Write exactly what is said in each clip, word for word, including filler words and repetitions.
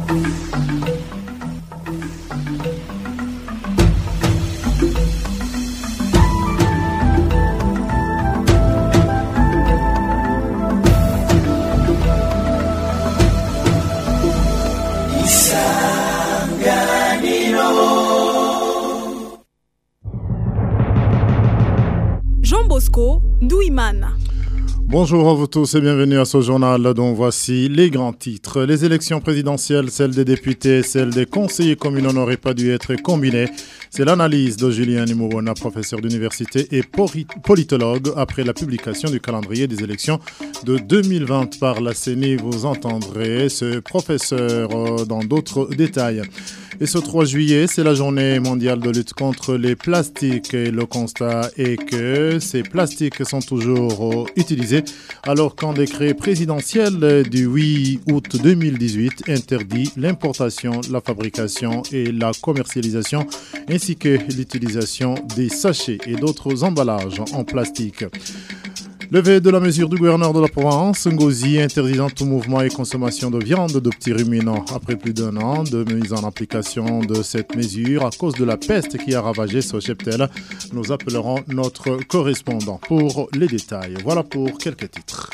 Douimana. Bonjour à vous tous et bienvenue à ce journal dont voici les grands titres. Les élections présidentielles, celles des députés, celles des conseillers communaux n'auraient pas dû être combinées. C'est l'analyse de Julien Nimobona, professeur d'université et politologue, après la publication du calendrier des élections de deux mille vingt par la C E N I. Vous entendrez ce professeur dans d'autres détails. Et ce trois juillet, c'est la journée mondiale de lutte contre les plastiques. Et le constat est que ces plastiques sont toujours utilisés, alors qu'un décret présidentiel du huit août deux mille dix-huit interdit l'importation, la fabrication et la commercialisation, ainsi que l'utilisation des sachets et d'autres emballages en plastique. Levée de la mesure du gouverneur de la province, Ngozi, interdisant tout mouvement et consommation de viande de petits ruminants. Après plus d'un an de mise en application de cette mesure à cause de la peste qui a ravagé ce cheptel, nous appellerons notre correspondant pour les détails. Voilà pour quelques titres.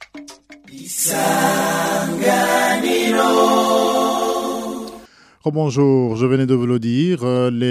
Bonjour, je venais de vous le dire,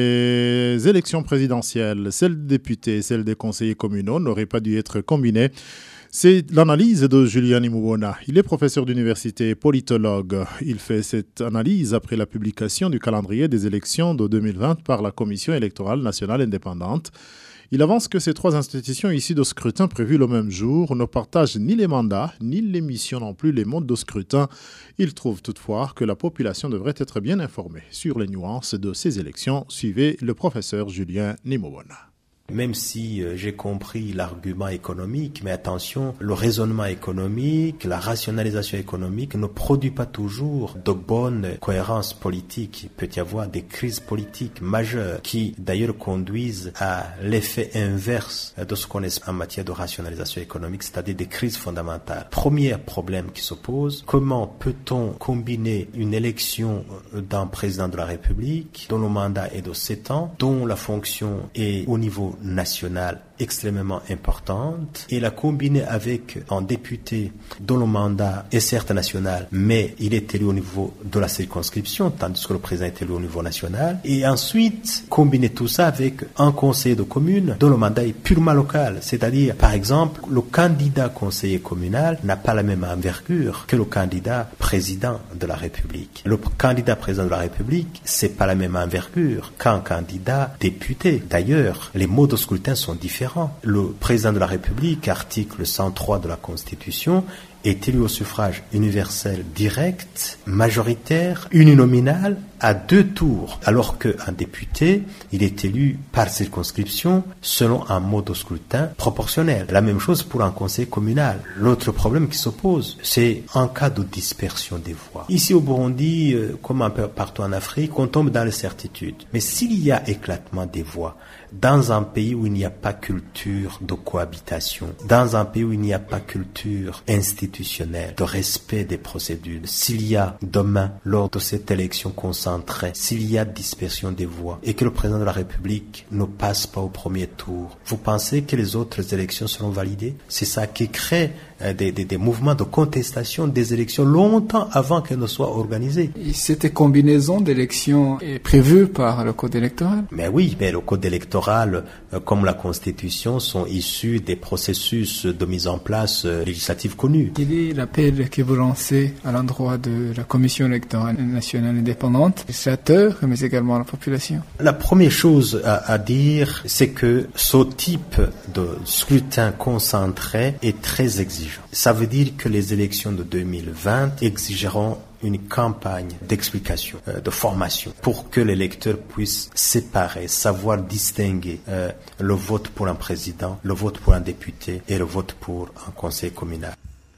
les élections présidentielles, celles des députés, celles des conseillers communaux n'auraient pas dû être combinées. C'est l'analyse de Julien Nimobona. Il est professeur d'université et politologue. Il fait cette analyse après la publication du calendrier des élections de deux mille vingt par la Commission électorale nationale indépendante. Il avance que ces trois institutions issues de scrutin prévues le même jour ne partagent ni les mandats, ni les missions non plus les modes de scrutin. Il trouve toutefois que la population devrait être bien informée sur les nuances de ces élections. Suivez le professeur Julien Nimobona. Même si euh, j'ai compris l'argument économique, mais attention, le raisonnement économique, la rationalisation économique ne produit pas toujours de bonne cohérence politique. Il peut y avoir des crises politiques majeures qui d'ailleurs conduisent à l'effet inverse de ce qu'on est en matière de rationalisation économique, c'est-à-dire des crises fondamentales. Premier problème qui se pose, comment peut-on combiner une élection d'un président de la République dont le mandat est de sept ans, dont la fonction est au niveau nationale extrêmement importante, et la combiner avec un député dont le mandat est certes national, mais il est élu au niveau de la circonscription, tandis que le président est élu au niveau national, et ensuite combiner tout ça avec un conseiller de commune dont le mandat est purement local, c'est-à-dire, par exemple, le candidat conseiller communal n'a pas la même envergure que le candidat président de la République. Le candidat président de la République, c'est pas la même envergure qu'un candidat député. D'ailleurs, les modes de scrutin sont différents. Le président de la République, article cent trois de la Constitution, est élu au suffrage universel direct, majoritaire, uninominal, à deux tours, alors qu'un député, il est élu par circonscription selon un mode de scrutin proportionnel. La même chose pour un conseil communal. L'autre problème qui s'oppose, c'est en cas de dispersion des voix. Ici au Burundi, comme un peu partout en Afrique, on tombe dans les certitudes. Mais s'il y a éclatement des voix, dans un pays où il n'y a pas culture de cohabitation, dans un pays où il n'y a pas culture institutionnelle, de respect des procédures, s'il y a demain, lors de cette élection concentrée, s'il y a dispersion des voix et que le président de la République ne passe pas au premier tour, vous pensez que les autres élections seront validées? C'est ça qui crée euh, des, des, des mouvements de contestation des élections longtemps avant qu'elles ne soient organisées. Et cette combinaison d'élections est prévue par le code électoral? Mais oui, mais le code électoral, euh, comme la Constitution, sont issus des processus de mise en place euh, législative connus. Quel est l'appel que vous lancez à l'endroit de la Commission électorale nationale indépendante, les législateurs, mais également à la population? La première chose à, à dire, c'est que ce type de scrutin concentré est très exigeant. Ça veut dire que les élections de deux mille vingt exigeront une campagne d'explication, euh, de formation, pour que l'électeur puisse séparer, savoir distinguer euh, le vote pour un président, le vote pour un député et le vote pour un conseil communal.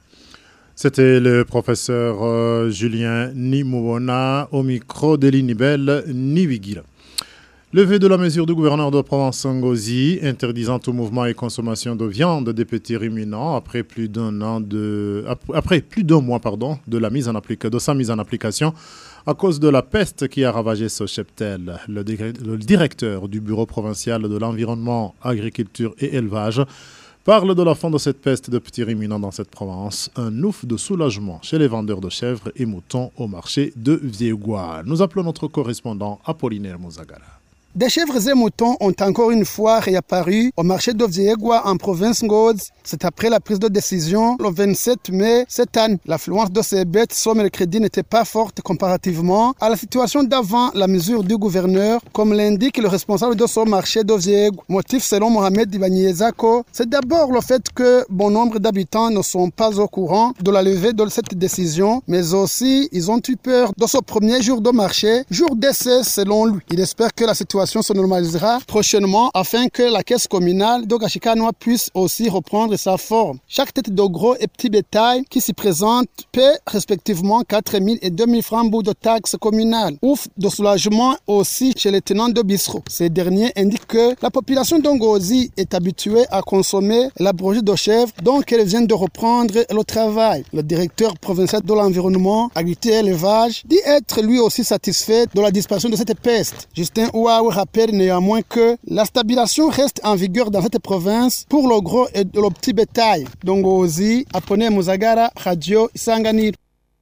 C'était le professeur euh, Julien Nimobona au micro de l'Inibel Nivigila. Levée de la mesure du gouverneur de Provence Ngozi interdisant tout mouvement et consommation de viande des petits ruminants après plus d'un an de après plus d'un mois pardon de la mise en application de sa mise en application à cause de la peste qui a ravagé ce cheptel. Le, le directeur du bureau provincial de l'environnement, agriculture et élevage parle de la fin de cette peste de petits ruminants dans cette province. Un ouf de soulagement chez les vendeurs de chèvres et moutons au marché de Viegua. Nous appelons notre correspondant Apollinaire Mouzagara. Des chèvres et moutons ont encore une fois réapparu au marché de Viegua en province Ngozi. C'est après la prise de décision le vingt-sept mai cette année. L'affluence de ces bêtes ce mercredi n'était pas forte comparativement à la situation d'avant la mesure du gouverneur, comme l'indique le responsable de ce marché de Viegua. Motif selon Mohamed Ibaniezako, c'est d'abord le fait que bon nombre d'habitants ne sont pas au courant de la levée de cette décision, mais aussi ils ont eu peur de ce premier jour de marché, jour d'essai selon lui. Il espère que la situation se normalisera prochainement afin que la caisse communale de Gachikanoa puisse aussi reprendre sa forme. Chaque tête de gros et petit bétail qui s'y présente paie respectivement quatre mille et deux mille francs de taxes communales. Ouf de soulagement aussi chez les tenants de bistrot. Ces derniers indiquent que la population d'Ongozi est habituée à consommer la brochette de chèvre, donc elle vient de reprendre le travail. Le directeur provincial de l'environnement, agriculture et élevage dit être lui aussi satisfait de la disparition de cette peste. Justin Ouaou rappelle néanmoins que la stabilisation reste en vigueur dans cette province pour le gros et le petit bétail. Dongozi, Apone Mouzagara, Radio Isanganiro.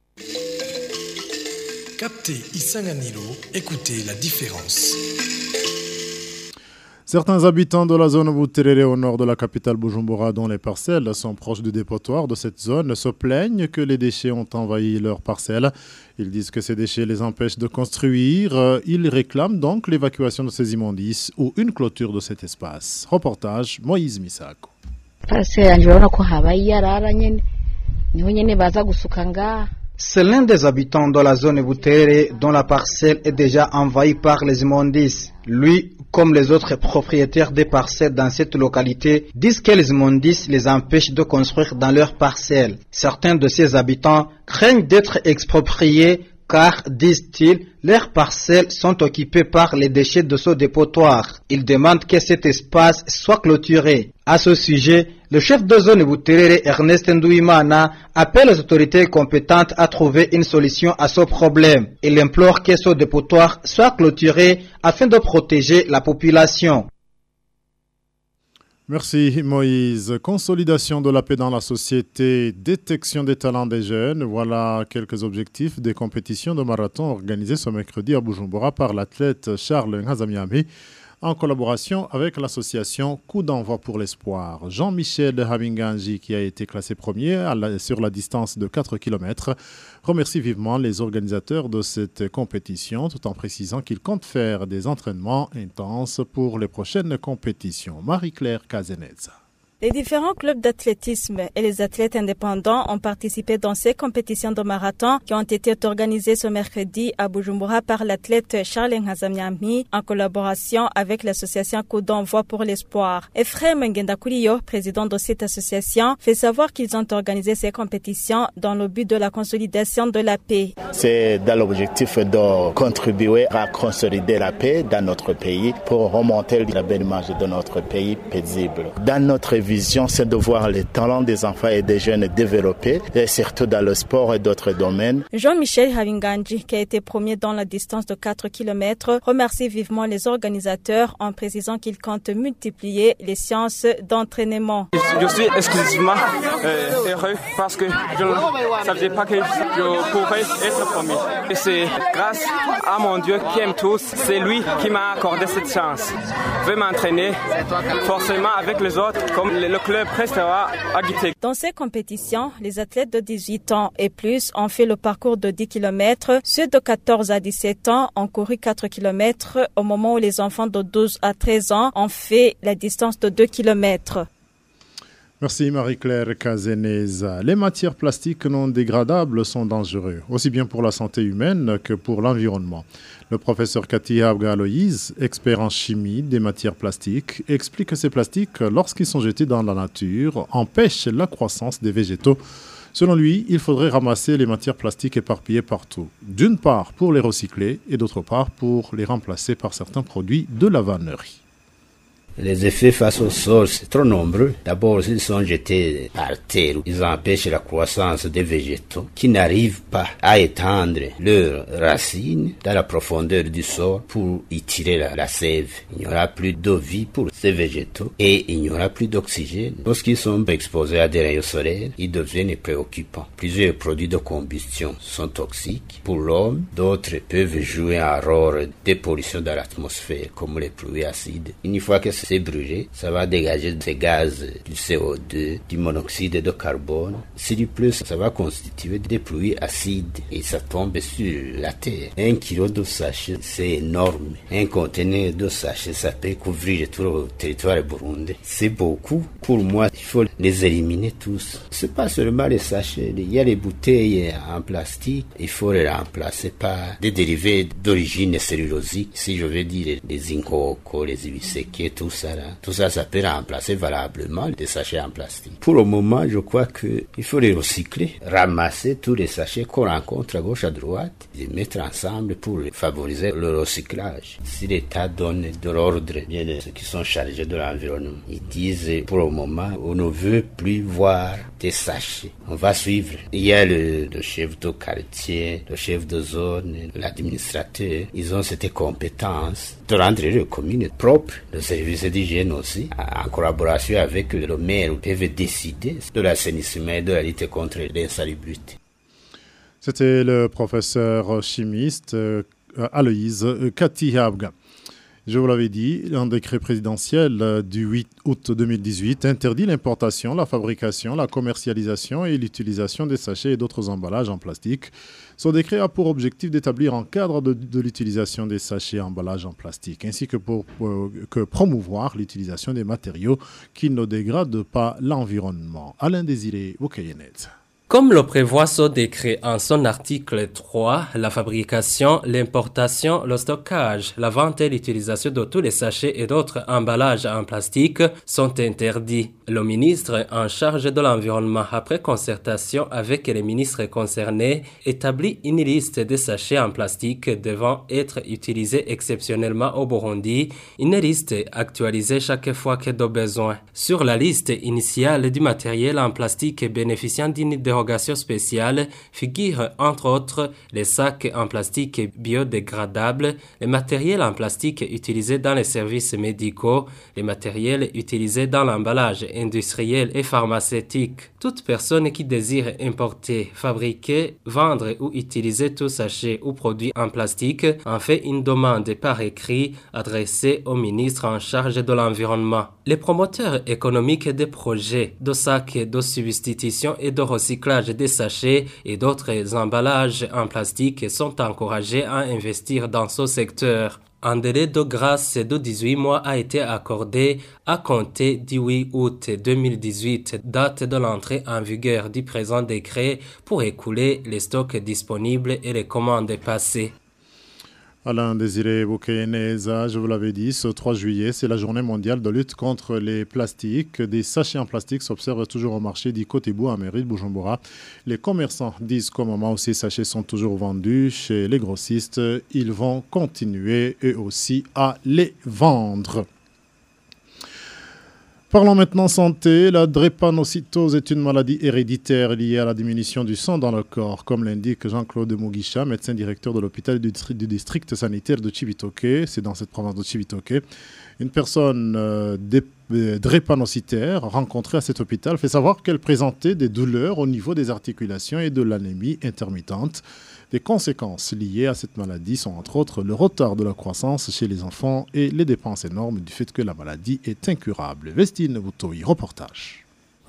Captez Isanganiro, écoutez la différence. Certains habitants de la zone Buterere au nord de la capitale Bujumbura, dont les parcelles sont proches du dépotoir de cette zone, se plaignent que les déchets ont envahi leurs parcelles. Ils disent que ces déchets les empêchent de construire. Ils réclament donc l'évacuation de ces immondices ou une clôture de cet espace. Reportage Moïse Misako. C'est l'un des habitants de la zone Buterere dont la parcelle est déjà envahie par les immondices. Lui, comme les autres propriétaires des parcelles dans cette localité, disent que les immondices les empêchent de construire dans leurs parcelles. Certains de ces habitants craignent d'être expropriés car, disent-ils, leurs parcelles sont occupées par les déchets de ce dépotoir. Ils demandent que cet espace soit clôturé. À ce sujet, le chef de zone Buterere, Ernest Ndouimana, appelle les autorités compétentes à trouver une solution à ce problème. Il implore que ce dépotoir soit clôturé afin de protéger la population. Merci Moïse. Consolidation de la paix dans la société, détection des talents des jeunes. Voilà quelques objectifs des compétitions de marathon organisées ce mercredi à Bujumbura par l'athlète Charles Ngazamiami en collaboration avec l'association Coup d'envoi pour l'espoir. Jean-Michel Habinganji, qui a été classé premier à la, sur la distance de quatre kilomètres, remercie vivement les organisateurs de cette compétition tout en précisant qu'il compte faire des entraînements intenses pour les prochaines compétitions. Marie-Claire Cazeneza. Les différents clubs d'athlétisme et les athlètes indépendants ont participé dans ces compétitions de marathon qui ont été organisées ce mercredi à Bujumbura par l'athlète Charles Ngazamiami en collaboration avec l'association Coup d'envoi pour l'espoir. Ephraim Ngendakuriyo, président de cette association, fait savoir qu'ils ont organisé ces compétitions dans le but de la consolidation de la paix. C'est dans l'objectif de contribuer à consolider la paix dans notre pays pour remonter la belle image de notre pays paisible. Dans notre vision, c'est de voir les talents des enfants et des jeunes développés, et surtout dans le sport et d'autres domaines. Jean-Michel Havinganji, qui a été premier dans la distance de quatre kilomètres, remercie vivement les organisateurs en précisant qu'ils comptent multiplier les séances d'entraînement. Je suis exclusivement euh, heureux parce que je ne savais pas que je pourrais être premier. Et c'est grâce à mon Dieu qui aime tous, c'est lui qui m'a accordé cette chance. Je vais m'entraîner forcément avec les autres comme le club restera à Guité. Dans ces compétitions, les athlètes de dix-huit ans et plus ont fait le parcours de dix kilomètres. Ceux de quatorze à dix-sept ans ont couru quatre kilomètres au moment où les enfants de douze à treize ans ont fait la distance de deux kilomètres. Merci Marie-Claire Cazeneza. Les matières plastiques non dégradables sont dangereuses, aussi bien pour la santé humaine que pour l'environnement. Le professeur Cathy Abga-Aloïse, expert en chimie des matières plastiques, explique que ces plastiques, lorsqu'ils sont jetés dans la nature, empêchent la croissance des végétaux, Selon lui, il faudrait ramasser les matières plastiques éparpillées partout. D'une part pour les recycler et d'autre part pour les remplacer par certains produits de la vannerie. Les effets face au sol, c'est trop nombreux. D'abord, ils sont jetés par terre. Ils empêchent la croissance des végétaux qui n'arrivent pas à étendre leurs racines dans la profondeur du sol pour y tirer la, la sève. Il n'y aura plus d'eau vive pour ces végétaux et il n'y aura plus d'oxygène. Lorsqu'ils sont exposés à des rayons solaires, ils deviennent préoccupants. Plusieurs produits de combustion sont toxiques pour l'homme. D'autres peuvent jouer un rôle de pollution dans l'atmosphère, comme les pluies acides. Une fois que c'est brûlé, ça va dégager des gaz, du C O deux, du monoxyde de carbone. Si du plus, ça va constituer des pluies acides et ça tombe sur la terre. Un kilo de sachet, c'est énorme. Un conteneur de sachet, ça peut couvrir tout le territoire burundais. C'est beaucoup. Pour moi, il faut les éliminer tous. C'est pas seulement les sachets. Il y a les bouteilles en plastique. Il faut les remplacer par des dérivés d'origine cellulosique. Si je veux dire les incocos, les ibisekés, tout ça, là, tout ça, ça peut remplacer valablement des sachets en plastique. Pour le moment, je crois que il faut les recycler, ramasser tous les sachets qu'on rencontre à gauche, à droite, les mettre ensemble pour favoriser le recyclage. Si l'État donne de l'ordre, bien ceux qui sont chargés de l'environnement, ils disent pour le moment, on ne veut plus voir des sachets. On va suivre. Il y a le, le chef de quartier, le chef de zone, l'administrateur. Ils ont cette compétence de rendre les communes propres. Le service d'hygiène aussi, en collaboration avec le maire, peuvent décider de l'assainissement et de la lutte contre l'insalubrité. C'était le professeur chimiste euh, Aloïse Katihabga. Je vous l'avais dit, un décret présidentiel du huit août deux mille dix-huit interdit l'importation, la fabrication, la commercialisation et l'utilisation des sachets et d'autres emballages en plastique. Ce décret a pour objectif d'établir un cadre de, de l'utilisation des sachets et emballages en plastique, ainsi que pour, pour que promouvoir l'utilisation des matériaux qui ne dégradent pas l'environnement. Alain Désiré Oukayenet. Comme le prévoit ce décret en son article trois, la fabrication, l'importation, le stockage, la vente et l'utilisation de tous les sachets et d'autres emballages en plastique sont interdits. Le ministre en charge de l'environnement, après concertation avec les ministres concernés, établit une liste des sachets en plastique devant être utilisés exceptionnellement au Burundi, une liste actualisée chaque fois que de besoin. Sur la liste initiale du matériel en plastique bénéficiant d'une dérogation spéciale figurent entre autres les sacs en plastique biodégradables, les matériels en plastique utilisés dans les services médicaux, les matériels utilisés dans l'emballage industriel et pharmaceutique. Toute personne qui désire importer, fabriquer, vendre ou utiliser tout sachet ou produit en plastique en fait une demande par écrit adressée au ministre en charge de l'environnement. Les promoteurs économiques des projets de sacs de substitution et de recyclage des sachets et d'autres emballages en plastique sont encouragés à investir dans ce secteur. Un délai de grâce de dix-huit mois a été accordé à compter du huit août deux mille dix-huit, date de l'entrée en vigueur du présent décret, pour écouler les stocks disponibles et les commandes passées. Alain Désiré Boukayeneza, je vous l'avais dit, ce trois juillet, c'est la journée mondiale de lutte contre les plastiques. Des sachets en plastique s'observent toujours au marché d'Ikotibou, à mairie de Bujumbura. Les commerçants disent qu'au moment où ces sachets sont toujours vendus chez les grossistes, ils vont continuer eux aussi à les vendre. Parlons maintenant santé. La drépanocytose est une maladie héréditaire liée à la diminution du sang dans le corps, comme l'indique Jean-Claude Mugisha, médecin directeur de l'hôpital du, du district sanitaire de Chibitoke. C'est dans cette province de Chibitoke. Une personne euh, dé, euh, drépanocytaire rencontrée à cet hôpital fait savoir qu'elle présentait des douleurs au niveau des articulations et de l'anémie intermittente. Les conséquences liées à cette maladie sont entre autres le retard de la croissance chez les enfants et les dépenses énormes du fait que la maladie est incurable. Vestine Boutoui, reportage.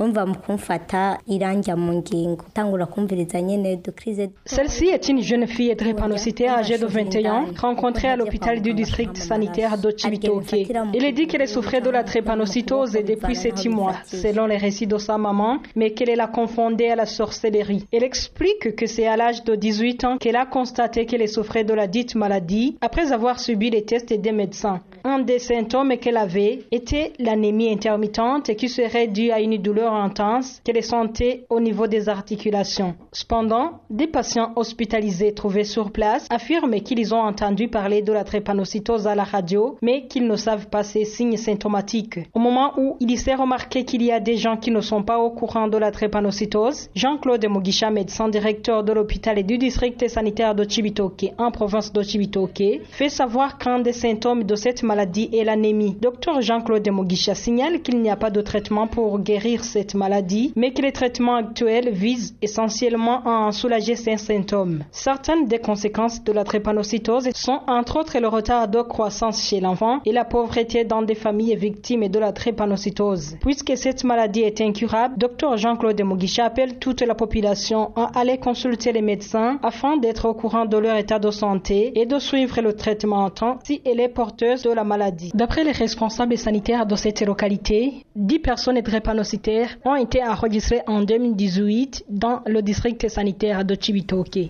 Celle-ci est une jeune fille drépanocytaire âgée de vingt et un ans, rencontrée à l'hôpital du district sanitaire de Chibitoke. Il est dit qu'elle souffrait de la drépanocytose depuis sept mois, selon les récits de sa maman, mais qu'elle la confondait à la sorcellerie. Elle explique que c'est à l'âge de dix-huit ans qu'elle a constaté qu'elle souffrait de la dite maladie, après avoir subi les tests des médecins. Un des symptômes qu'elle avait était l'anémie intermittente qui serait due à une douleur intense qu'elle sentait au niveau des articulations. Cependant, des patients hospitalisés trouvés sur place affirment qu'ils ont entendu parler de la drépanocytose à la radio, mais qu'ils ne savent pas ces signes symptomatiques. Au moment où il s'est remarqué qu'il y a des gens qui ne sont pas au courant de la drépanocytose, Jean-Claude Mugisha, médecin directeur de l'hôpital et du district sanitaire de Cibitoke en province de Cibitoke, fait savoir qu'un des symptômes de cette maladie est l'anémie. Docteur Jean-Claude Mugisha signale qu'il n'y a pas de traitement pour guérir cette maladie, mais que les traitements actuels visent essentiellement à en soulager ces symptômes. Certaines des conséquences de la drépanocytose sont entre autres le retard de croissance chez l'enfant et la pauvreté dans des familles victimes de la drépanocytose. Puisque cette maladie est incurable, Docteur Jean-Claude Mugisha appelle toute la population à aller consulter les médecins afin d'être au courant de leur état de santé et de suivre le traitement en temps si elle est porteuse de la maladie. D'après les responsables sanitaires de cette localité, dix personnes drépanocytaires ont été enregistrées en deux mille dix-huit dans le district sanitaire de Cibitoke.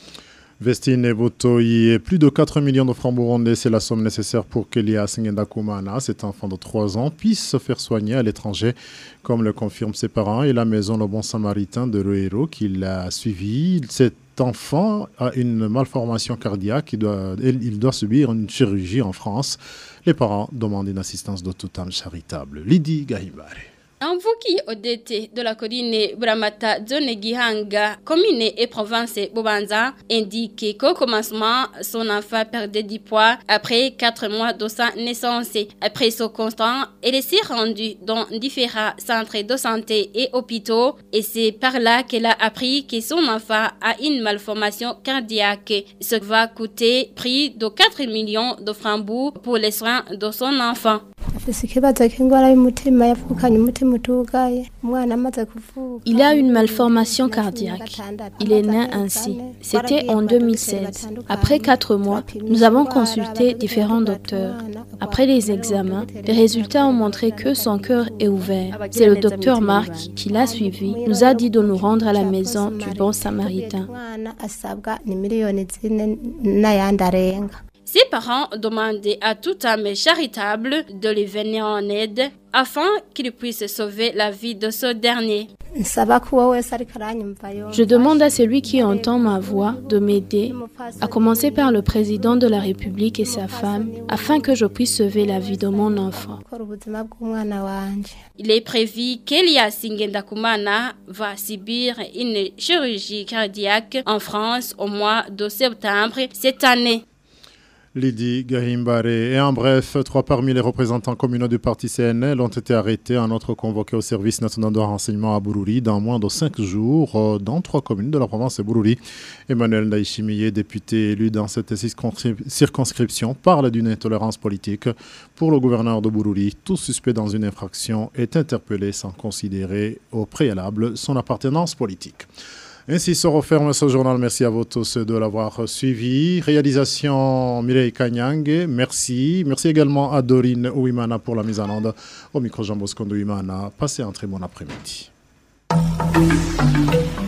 Vestine Botoyi, plus de quatre millions de francs burundais, c'est la somme nécessaire pour qu'Elias Ngendakumana, cet enfant de trois ans, puisse se faire soigner à l'étranger, comme le confirment ses parents et la maison Le Bon Samaritain de Ruero qui l'a suivi. Cet enfant a une malformation cardiaque, il doit, il doit subir une chirurgie en France. Les parents demandent une assistance de toute âme charitable. Lydie Gahimbare. Amvuki Odete de la colline Bramata zone Gihanga, commune et province Bobanza, indique qu'au commencement, son enfant perdait du poids après quatre mois de sa naissance. Après ce constat, elle s'est rendue dans différents centres de santé et hôpitaux et c'est par là qu'elle a appris que son enfant a une malformation cardiaque. Ce qui va coûter près de quatre millions de francs pour les soins de son enfant. Il a une malformation cardiaque. Il est né ainsi. C'était en deux mille sept. Après quatre mois, nous avons consulté différents docteurs. Après les examens, les résultats ont montré que son cœur est ouvert. C'est le docteur Marc qui l'a suivi, nous a dit de nous rendre à la maison du Bon Samaritain. Ses parents demandaient à tout âme charitable de lui venir en aide afin qu'il puisse sauver la vie de ce dernier. Je demande à celui qui entend ma voix de m'aider, à commencer par le président de la République et sa femme, afin que je puisse sauver la vie de mon enfant. Il est prévu qu'Elias Ngendakumana va subir une chirurgie cardiaque en France au mois de septembre cette année. Lydie Gahimbare. Et en bref, trois parmi les représentants communaux du parti C N L ont été arrêtés, un autre convoqué au service national de renseignement à Bururi dans moins de cinq jours dans trois communes de la province de Bururi. Emmanuel Ndaïchimiye, député élu dans cette circonscription, parle d'une intolérance politique. Pour le gouverneur de Bururi, tout suspect dans une infraction est interpellé sans considérer au préalable son appartenance politique. Ainsi se referme ce journal. Merci à vous tous de l'avoir suivi. Réalisation Mireille Kanyang, merci. Merci également à Dorine Ouimana pour la mise en onde. Au micro Jean Bosco Ouimana. Passez un très bon après-midi.